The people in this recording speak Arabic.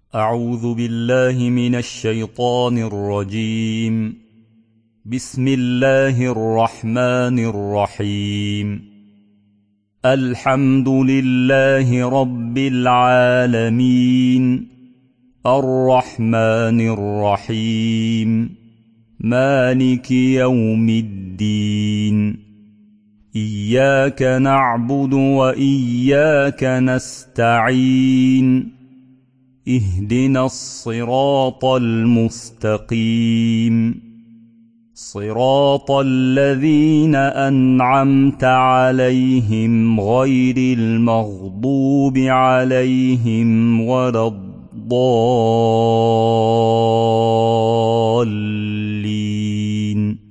أعوذ بالله من الشيطان الرجيم. بسم الله الرحمن الرحيم. الحمد لله رب العالمين، الرحمن الرحيم، مالك يوم الدين. إياك نعبد وإياك نستعين. اهدنا الصراط المستقيم، صراط الذين أنعمت عليهم غير المغضوب عليهم ولا الضالين.